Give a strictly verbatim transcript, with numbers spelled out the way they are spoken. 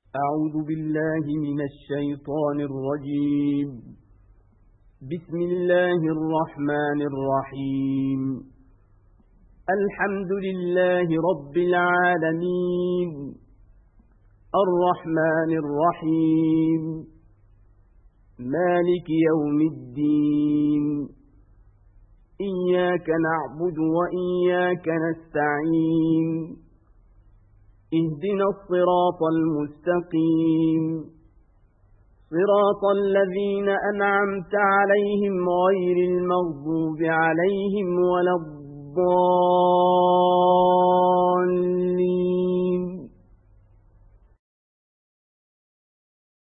أعوذ بالله من الشيطان الرجيم. بسم الله الرحمن الرحيم. الحمد لله رب العالمين، الرحمن الرحيم، مالك يوم الدين، إياك نعبد وإياك نستعين، اهدنا الصراط المستقيم، صراط الذين أنعمت عليهم غير المغضوب عليهم ولا الضالين.